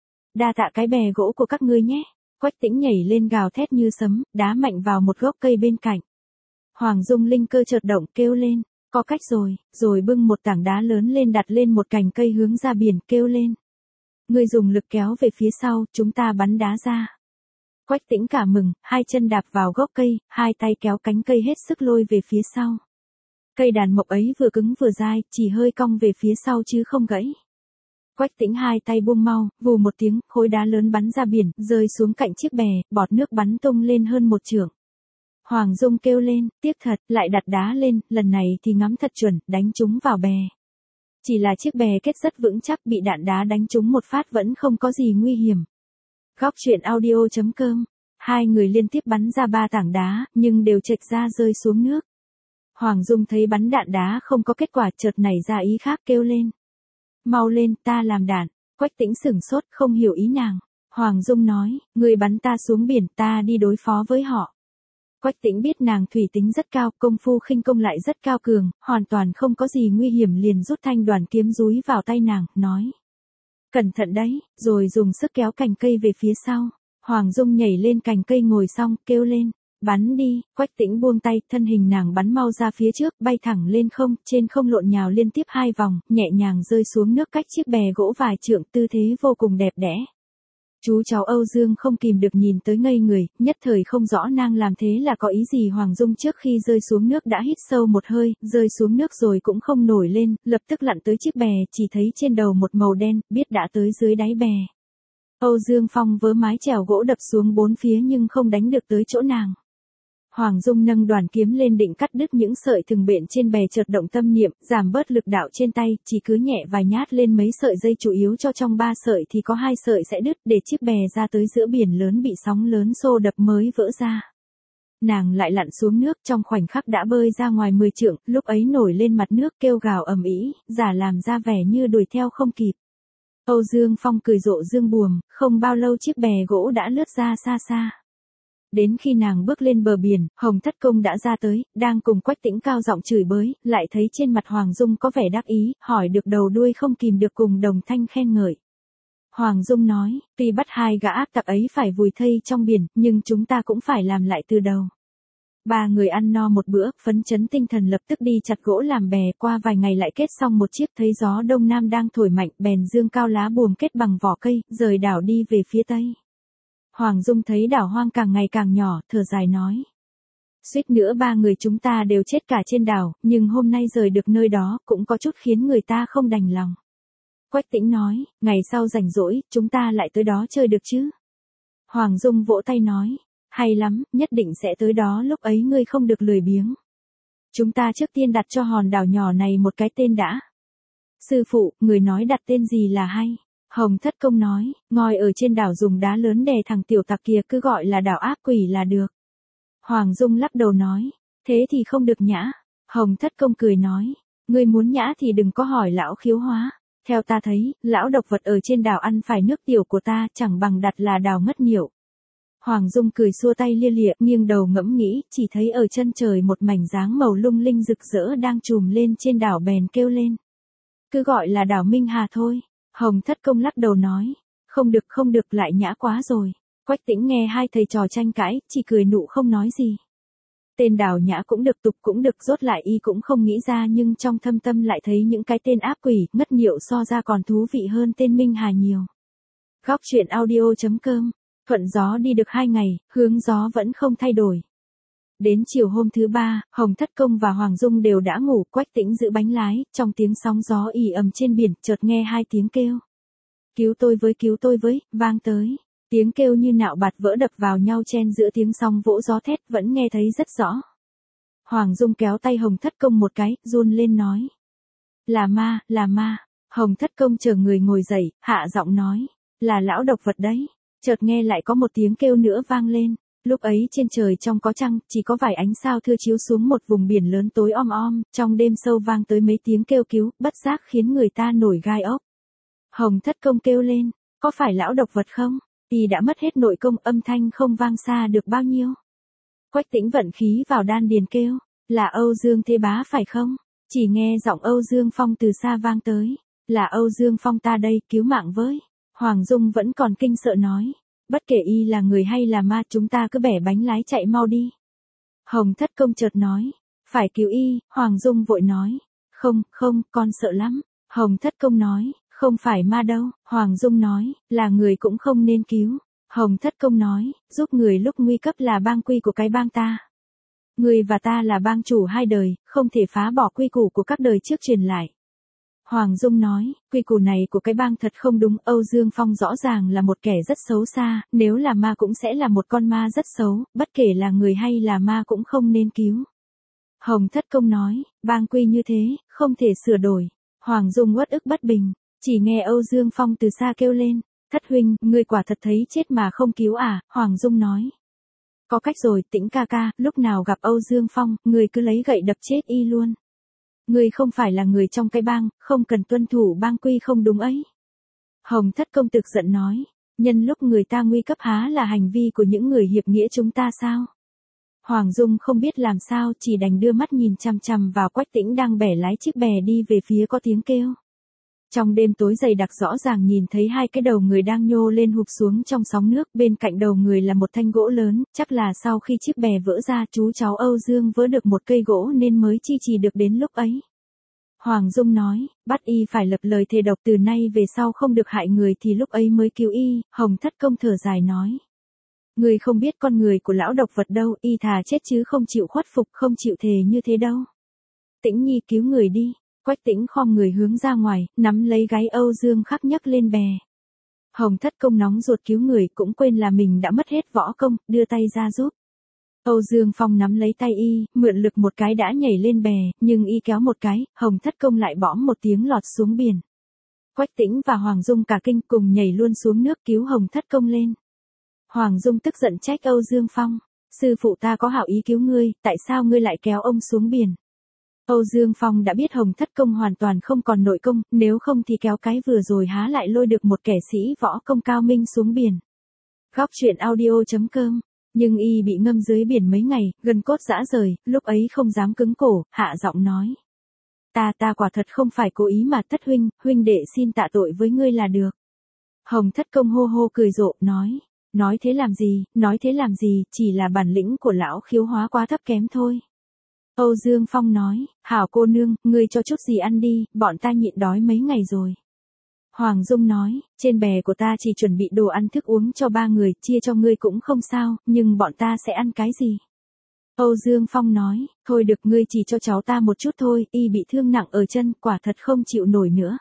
Đa tạ cái bè gỗ của các ngươi nhé. Quách Tĩnh nhảy lên gào thét như sấm, đá mạnh vào một gốc cây bên cạnh. Hoàng Dung linh cơ chợt động kêu lên. Có cách rồi bưng một tảng đá lớn lên đặt lên một cành cây hướng ra biển kêu lên. Ngươi dùng lực kéo về phía sau, chúng ta bắn đá ra. Quách Tĩnh cả mừng, hai chân đạp vào gốc cây, hai tay kéo cánh cây hết sức lôi về phía sau. Cây đàn mộc ấy vừa cứng vừa dai, chỉ hơi cong về phía sau chứ không gãy. Quách Tĩnh hai tay buông mau, vù một tiếng, khối đá lớn bắn ra biển, rơi xuống cạnh chiếc bè, bọt nước bắn tung lên hơn 1 trượng. Hoàng Dung kêu lên, tiếc thật, lại đặt đá lên, lần này thì ngắm thật chuẩn, đánh chúng vào bè. Chỉ là chiếc bè kết rất vững chắc, bị đạn đá đánh trúng một phát vẫn không có gì nguy hiểm. Góc truyện audio.com. Hai người liên tiếp bắn ra 3 tảng đá, nhưng đều chệch ra rơi xuống nước. Hoàng Dung thấy bắn đạn đá không có kết quả, chợt nảy ra ý khác kêu lên. Mau lên, ta làm đạn. Quách Tĩnh sửng sốt, không hiểu ý nàng. Hoàng Dung nói, người bắn ta xuống biển, ta đi đối phó với họ. Quách Tĩnh biết nàng thủy tính rất cao, công phu khinh công lại rất cao cường, hoàn toàn không có gì nguy hiểm, liền rút thanh đoàn kiếm dúi vào tay nàng, nói. Cẩn thận đấy, rồi dùng sức kéo cành cây về phía sau. Hoàng Dung nhảy lên cành cây ngồi xong, kêu lên. Bắn đi. Quách Tĩnh buông tay, thân hình nàng bắn mau ra phía trước, bay thẳng lên không, trên không lộn nhào liên tiếp 2 vòng, nhẹ nhàng rơi xuống nước cách chiếc bè gỗ vài trượng, tư thế vô cùng đẹp đẽ. Chú cháu Âu Dương không kìm được nhìn tới ngây người, nhất thời không rõ nàng làm thế là có ý gì. Hoàng Dung trước khi rơi xuống nước đã hít sâu một hơi, rơi xuống nước rồi cũng không nổi lên, lập tức lặn tới chiếc bè, chỉ thấy trên đầu một màu đen, biết đã tới dưới đáy bè. Âu Dương Phong vớ mái chèo gỗ đập xuống bốn phía nhưng không đánh được tới chỗ nàng. Hoàng Dung nâng đoàn kiếm lên định cắt đứt những sợi thừng bện trên bè, chợt động tâm niệm, giảm bớt lực đạo trên tay, chỉ cứ nhẹ vài nhát lên mấy sợi dây chủ yếu cho trong 3 sợi thì có 2 sợi sẽ đứt, để chiếc bè ra tới giữa biển lớn bị sóng lớn xô đập mới vỡ ra. Nàng lại lặn xuống nước, trong khoảnh khắc đã bơi ra ngoài 10 trượng, lúc ấy nổi lên mặt nước kêu gào ầm ĩ, giả làm ra vẻ như đuổi theo không kịp. Âu Dương Phong cười rộ dương buồm, không bao lâu chiếc bè gỗ đã lướt ra xa xa. Đến khi nàng bước lên bờ biển, Hồng Thất Công đã ra tới, đang cùng Quách Tĩnh cao giọng chửi bới, lại thấy trên mặt Hoàng Dung có vẻ đắc ý, hỏi được đầu đuôi không kìm được cùng đồng thanh khen ngợi. Hoàng Dung nói, tuy bắt 2 gã ác tặc ấy phải vùi thây trong biển, nhưng chúng ta cũng phải làm lại từ đầu. 3 người ăn no một bữa, phấn chấn tinh thần lập tức đi chặt gỗ làm bè, qua vài ngày lại kết xong một chiếc, thấy gió đông nam đang thổi mạnh, bèn dương cao lá buồm kết bằng vỏ cây, rời đảo đi về phía tây. Hoàng Dung thấy đảo hoang càng ngày càng nhỏ, thở dài nói. Suýt nữa 3 người chúng ta đều chết cả trên đảo, nhưng hôm nay rời được nơi đó, cũng có chút khiến người ta không đành lòng. Quách Tĩnh nói, ngày sau rảnh rỗi, chúng ta lại tới đó chơi được chứ? Hoàng Dung vỗ tay nói, hay lắm, nhất định sẽ tới đó, lúc ấy ngươi không được lười biếng. Chúng ta trước tiên đặt cho hòn đảo nhỏ này một cái tên đã. Sư phụ, người nói đặt tên gì là hay? Hồng Thất Công nói, ngồi ở trên đảo dùng đá lớn đè thằng tiểu tặc kia, cứ gọi là đảo ác quỷ là được. Hoàng Dung lắc đầu nói, thế thì không được nhã. Hồng Thất Công cười nói, ngươi muốn nhã thì đừng có hỏi lão Khiếu Hóa. Theo ta thấy, lão độc vật ở trên đảo ăn phải nước tiểu của ta, chẳng bằng đặt là đảo ngất nhiệu. Hoàng Dung cười xua tay lia lịa, nghiêng đầu ngẫm nghĩ, chỉ thấy ở chân trời một mảnh dáng màu lung linh rực rỡ đang trùm lên trên đảo, bèn kêu lên. Cứ gọi là đảo Minh Hà thôi. Hồng Thất Công lắc đầu nói, không được, lại nhã quá rồi. Quách Tĩnh nghe hai thầy trò tranh cãi, chỉ cười nụ không nói gì. Tên đảo nhã cũng được, tục cũng được, rốt lại y cũng không nghĩ ra, nhưng trong thâm tâm lại thấy những cái tên ác quỷ, ngất nhiệu so ra còn thú vị hơn tên Minh Hà nhiều. Góc truyện audio.com. Thuận gió đi được 2 ngày, hướng gió vẫn không thay đổi. Đến chiều hôm thứ 3, Hồng Thất Công và Hoàng Dung đều đã ngủ, Quách Tĩnh giữ bánh lái, trong tiếng sóng gió ì ầm trên biển, chợt nghe 2 tiếng kêu. Cứu tôi với, vang tới. Tiếng kêu như nạo bạt vỡ đập vào nhau chen giữa tiếng sóng vỗ gió thét, vẫn nghe thấy rất rõ. Hoàng Dung kéo tay Hồng Thất Công một cái, run lên nói. Là ma. Hồng Thất Công chờ người ngồi dậy, hạ giọng nói. Là lão độc vật đấy. Chợt nghe lại có một tiếng kêu nữa vang lên. Lúc ấy trên trời trong có trăng, chỉ có vài ánh sao thưa chiếu xuống một vùng biển lớn tối om om, trong đêm sâu vang tới mấy tiếng kêu cứu, bất giác khiến người ta nổi gai ốc. Hồng Thất Công kêu lên, có phải lão độc vật không? Y đã mất hết nội công, âm thanh không vang xa được bao nhiêu. Quách Tĩnh vận khí vào đan điền kêu, là Âu Dương Thế Bá phải không? Chỉ nghe giọng Âu Dương Phong từ xa vang tới, là Âu Dương Phong ta đây, cứu mạng với. Hoàng Dung vẫn còn kinh sợ nói. Bất kể y là người hay là ma, chúng ta cứ bẻ bánh lái chạy mau đi. Hồng Thất Công chợt nói, phải cứu y. Hoàng Dung vội nói, không, con sợ lắm. Hồng Thất Công nói, không phải ma đâu. Hoàng Dung nói, là người cũng không nên cứu. Hồng Thất Công nói, giúp người lúc nguy cấp là bang quy của cái bang ta. Người và ta là bang chủ 2 đời, không thể phá bỏ quy củ của các đời trước truyền lại. Hoàng Dung nói, quy củ này của cái bang thật không đúng, Âu Dương Phong rõ ràng là một kẻ rất xấu xa, nếu là ma cũng sẽ là một con ma rất xấu, bất kể là người hay là ma cũng không nên cứu. Hồng Thất Công nói, bang quy như thế, không thể sửa đổi. Hoàng Dung uất ức bất bình, chỉ nghe Âu Dương Phong từ xa kêu lên, Thất huynh, ngươi quả thật thấy chết mà không cứu à? Hoàng Dung nói, có cách rồi, Tĩnh ca ca, lúc nào gặp Âu Dương Phong, ngươi cứ lấy gậy đập chết y luôn. Ngươi không phải là người trong cái bang, không cần tuân thủ bang quy không đúng ấy. Hồng Thất Công tức giận nói, nhân lúc người ta nguy cấp há là hành vi của những người hiệp nghĩa chúng ta sao? Hoàng Dung không biết làm sao, chỉ đành đưa mắt nhìn chằm chằm vào Quách Tĩnh đang bẻ lái chiếc bè đi về phía có tiếng kêu. Trong đêm tối dày đặc rõ ràng nhìn thấy 2 cái đầu người đang nhô lên hụp xuống trong sóng nước, bên cạnh đầu người là một thanh gỗ lớn, chắc là sau khi chiếc bè vỡ ra chú cháu Âu Dương vỡ được một cây gỗ nên mới chi trì được đến lúc ấy. Hoàng Dung nói, bắt y phải lập lời thề độc từ nay về sau không được hại người thì lúc ấy mới cứu y. Hồng Thất Công thở dài nói, người không biết con người của lão độc vật đâu, y thà chết chứ không chịu khuất phục, không chịu thề như thế đâu. Tĩnh nhi cứu người đi. Quách Tĩnh khom người hướng ra ngoài, nắm lấy gáy Âu Dương Khắc nhấc lên bè. Hồng Thất Công nóng ruột cứu người cũng quên là mình đã mất hết võ công, đưa tay ra giúp. Âu Dương Phong nắm lấy tay y, mượn lực một cái đã nhảy lên bè, nhưng y kéo một cái, Hồng Thất Công lại bõm một tiếng lọt xuống biển. Quách Tĩnh và Hoàng Dung cả kinh cùng nhảy luôn xuống nước cứu Hồng Thất Công lên. Hoàng Dung tức giận trách Âu Dương Phong, sư phụ ta có hảo ý cứu ngươi, tại sao ngươi lại kéo ông xuống biển? Âu Dương Phong đã biết Hồng Thất Công hoàn toàn không còn nội công, nếu không thì kéo cái vừa rồi há lại lôi được một kẻ sĩ võ công cao minh xuống biển. Góc truyện audio.com. Nhưng y bị ngâm dưới biển mấy ngày, gần cốt rã rời, lúc ấy không dám cứng cổ, hạ giọng nói. Ta quả thật không phải cố ý mà Thất huynh, huynh đệ xin tạ tội với ngươi là được. Hồng Thất Công hô hô cười rộ, nói thế làm gì, chỉ là bản lĩnh của lão Khiếu Hóa quá thấp kém thôi. Âu Dương Phong nói, hảo cô nương, ngươi cho chút gì ăn đi, bọn ta nhịn đói mấy ngày rồi. Hoàng Dung nói, trên bè của ta chỉ chuẩn bị đồ ăn thức uống cho 3 người, chia cho ngươi cũng không sao, nhưng bọn ta sẽ ăn cái gì? Âu Dương Phong nói, thôi được, ngươi chỉ cho cháu ta một chút thôi, y bị thương nặng ở chân, quả thật không chịu nổi nữa.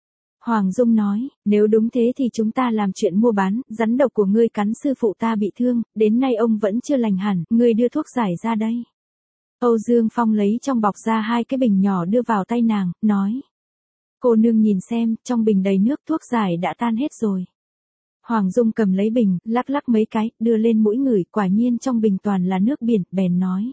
Hoàng Dung nói, nếu đúng thế thì chúng ta làm chuyện mua bán, rắn độc của ngươi cắn sư phụ ta bị thương, đến nay ông vẫn chưa lành hẳn, ngươi đưa thuốc giải ra đây. Âu Dương Phong lấy trong bọc ra 2 cái bình nhỏ đưa vào tay nàng, nói. Cô nương nhìn xem, trong bình đầy nước, thuốc giải đã tan hết rồi. Hoàng Dung cầm lấy bình, lắc lắc mấy cái, đưa lên mũi ngửi, quả nhiên trong bình toàn là nước biển, bèn nói.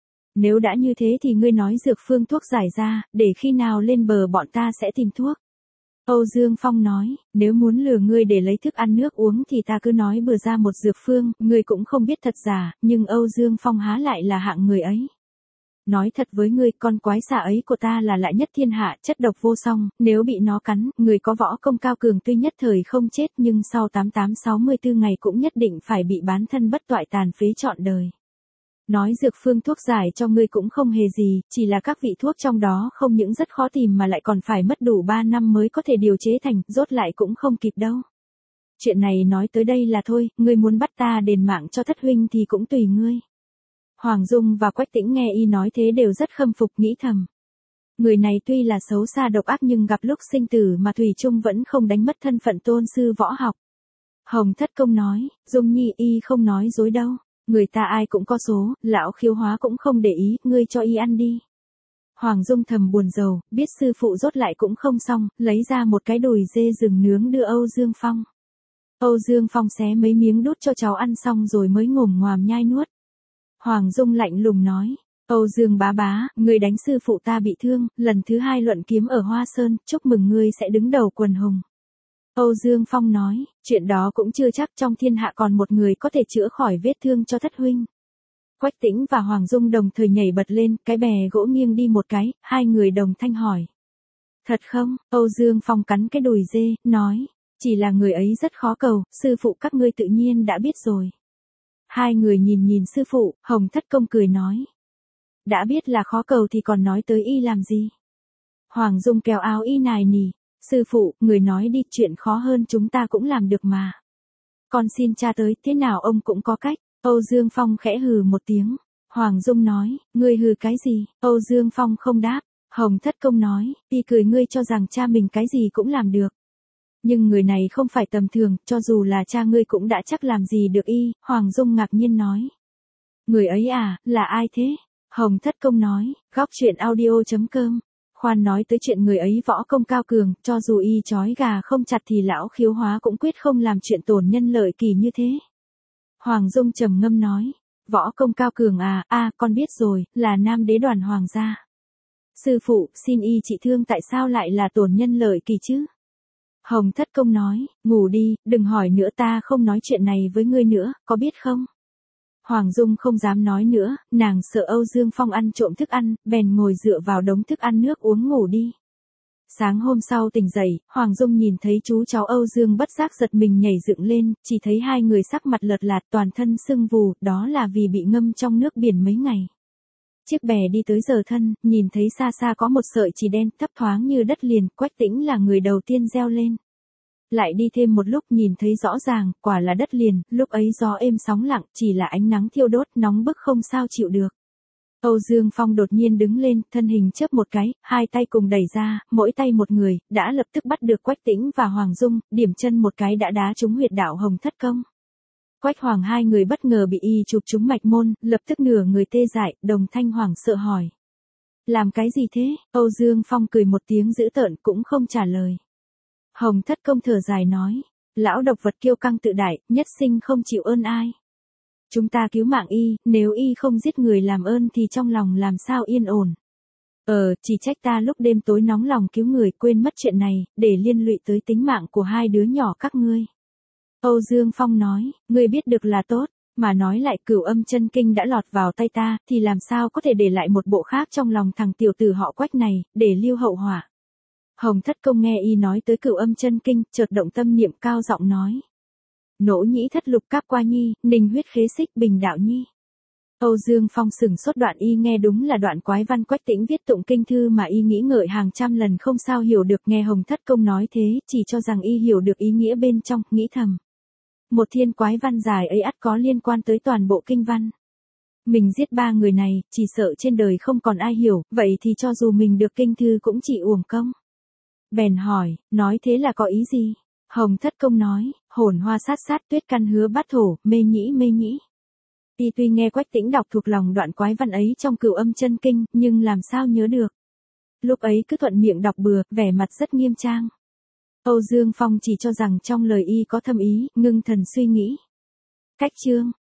Nếu đã như thế thì ngươi nói dược phương thuốc giải ra, để khi nào lên bờ bọn ta sẽ tìm thuốc. Âu Dương Phong nói, nếu muốn lừa ngươi để lấy thức ăn nước uống thì ta cứ nói bừa ra một dược phương, ngươi cũng không biết thật giả, nhưng Âu Dương Phong há lại là hạng người ấy. Nói thật với ngươi, con quái xà ấy của ta là lại nhất thiên hạ, chất độc vô song, nếu bị nó cắn, người có võ công cao cường tuy nhất thời không chết nhưng sau 64 ngày cũng nhất định phải bị bán thân bất toại tàn phế trọn đời. Nói dược phương thuốc giải cho ngươi cũng không hề gì, chỉ là các vị thuốc trong đó không những rất khó tìm mà lại còn phải mất đủ 3 năm mới có thể điều chế thành, rốt lại cũng không kịp đâu. Chuyện này nói tới đây là thôi, ngươi muốn bắt ta đền mạng cho Thất huynh thì cũng tùy ngươi. Hoàng Dung và Quách Tĩnh nghe y nói thế đều rất khâm phục, nghĩ thầm. Người này tuy là xấu xa độc ác nhưng gặp lúc sinh tử mà thủy chung vẫn không đánh mất thân phận tôn sư võ học. Hồng Thất Công nói, Dung nhi y không nói dối đâu, người ta ai cũng có số, lão Khiếu Hóa cũng không để ý, ngươi cho y ăn đi. Hoàng Dung thầm buồn rầu, biết sư phụ rốt lại cũng không xong, lấy ra một cái đùi dê rừng nướng đưa Âu Dương Phong. Âu Dương Phong xé mấy miếng đút cho cháu ăn xong rồi mới ngồm ngoàm nhai nuốt. Hoàng Dung lạnh lùng nói, Âu Dương bá, ngươi đánh sư phụ ta bị thương, lần thứ 2 luận kiếm ở Hoa Sơn, chúc mừng ngươi sẽ đứng đầu quần hùng. Âu Dương Phong nói, chuyện đó cũng chưa chắc, trong thiên hạ còn một người có thể chữa khỏi vết thương cho Thất huynh. Quách Tĩnh và Hoàng Dung đồng thời nhảy bật lên, cái bè gỗ nghiêng đi một cái, 2 người đồng thanh hỏi. Thật không? Âu Dương Phong cắn cái đùi dê, nói, chỉ là người ấy rất khó cầu, sư phụ các ngươi tự nhiên đã biết rồi. 2 người nhìn sư phụ, Hồng Thất Công cười nói. Đã biết là khó cầu thì còn nói tới y làm gì? Hoàng Dung kéo áo y nài nỉ. Sư phụ, người nói đi, chuyện khó hơn chúng ta cũng làm được mà. Con xin cha tới, thế nào ông cũng có cách. Âu Dương Phong khẽ hừ một tiếng. Hoàng Dung nói, ngươi hừ cái gì? Âu Dương Phong không đáp. Hồng Thất Công nói, y cười ngươi cho rằng cha mình cái gì cũng làm được. Nhưng người này không phải tầm thường, cho dù là cha ngươi cũng đã chắc làm gì được y. Hoàng Dung ngạc nhiên nói. Người ấy à, là ai thế? Hồng Thất Công nói, góc truyện audio.com. Khoan nói tới chuyện người ấy võ công cao cường, cho dù y trói gà không chặt thì lão Khiếu Hóa cũng quyết không làm chuyện tổn nhân lợi kỳ như thế. Hoàng Dung trầm ngâm nói, võ công cao cường à, con biết rồi, là Nam Đế Đoàn Hoàng gia. Sư phụ, xin y trị thương tại sao lại là tổn nhân lợi kỳ chứ? Hồng Thất Công nói, ngủ đi, đừng hỏi nữa, ta không nói chuyện này với ngươi nữa, có biết không? Hoàng Dung không dám nói nữa, nàng sợ Âu Dương Phong ăn trộm thức ăn, bèn ngồi dựa vào đống thức ăn nước uống ngủ đi. Sáng hôm sau tỉnh dậy, Hoàng Dung nhìn thấy chú cháu Âu Dương bất giác giật mình nhảy dựng lên, chỉ thấy 2 người sắc mặt lợt lạt toàn thân sưng vù, đó là vì bị ngâm trong nước biển mấy ngày. Chiếc bè đi tới giờ thân, nhìn thấy xa xa có một sợi chỉ đen thấp thoáng như đất liền, Quách Tĩnh là người đầu tiên reo lên. Lại đi thêm một lúc nhìn thấy rõ ràng, quả là đất liền, lúc ấy gió êm sóng lặng, chỉ là ánh nắng thiêu đốt nóng bức không sao chịu được. Âu Dương Phong đột nhiên đứng lên, thân hình chớp một cái, hai tay cùng đẩy ra, mỗi tay một người, đã lập tức bắt được Quách Tĩnh và Hoàng Dung, điểm chân một cái đã đá trúng huyệt đạo Hồng Thất Công. Quách Hoàng hai người bất ngờ bị y chụp trúng mạch môn, lập tức nửa người tê dại, Đồng Thanh Hoàng sợ hỏi. Làm cái gì thế? Âu Dương Phong cười một tiếng dữ tợn cũng không trả lời. Hồng Thất Công thở dài nói. Lão độc vật kiêu căng tự đại, nhất sinh không chịu ơn ai. Chúng ta cứu mạng y, nếu y không giết người làm ơn thì trong lòng làm sao yên ổn. Chỉ trách ta lúc đêm tối nóng lòng cứu người quên mất chuyện này, để liên lụy tới tính mạng của hai đứa nhỏ các ngươi. Âu Dương Phong nói, ngươi biết được là tốt, mà nói lại Cửu Âm Chân Kinh đã lọt vào tay ta, thì làm sao có thể để lại một bộ khác trong lòng thằng tiểu tử họ Quách này, để lưu hậu họa. Hồng Thất Công nghe y nói tới Cửu Âm Chân Kinh, chợt động tâm niệm cao giọng nói. Nỗ nhĩ thất lục cáp qua nhi, ninh huyết khế xích bình đạo nhi. Âu Dương Phong sừng sốt đoạn y nghe đúng là đoạn quái văn Quách Tĩnh viết tụng kinh thư mà y nghĩ ngợi hàng trăm lần không sao hiểu được, nghe Hồng Thất Công nói thế, chỉ cho rằng y hiểu được ý nghĩa bên trong, nghĩ thầm. Một thiên quái văn dài ấy ắt có liên quan tới toàn bộ kinh văn. Mình giết ba người này, chỉ sợ trên đời không còn ai hiểu, vậy thì cho dù mình được kinh thư cũng chỉ uổng công. Bèn hỏi, nói thế là có ý gì? Hồng Thất Công nói, hồn hoa sát sát tuyết căn hứa bát thổ, mê nhĩ. Y tuy nghe Quách Tĩnh đọc thuộc lòng đoạn quái văn ấy trong Cửu Âm Chân Kinh, nhưng làm sao nhớ được. Lúc ấy cứ thuận miệng đọc bừa, vẻ mặt rất nghiêm trang. Âu Dương Phong chỉ cho rằng trong lời y có thâm ý, ngưng thần suy nghĩ. Cách chương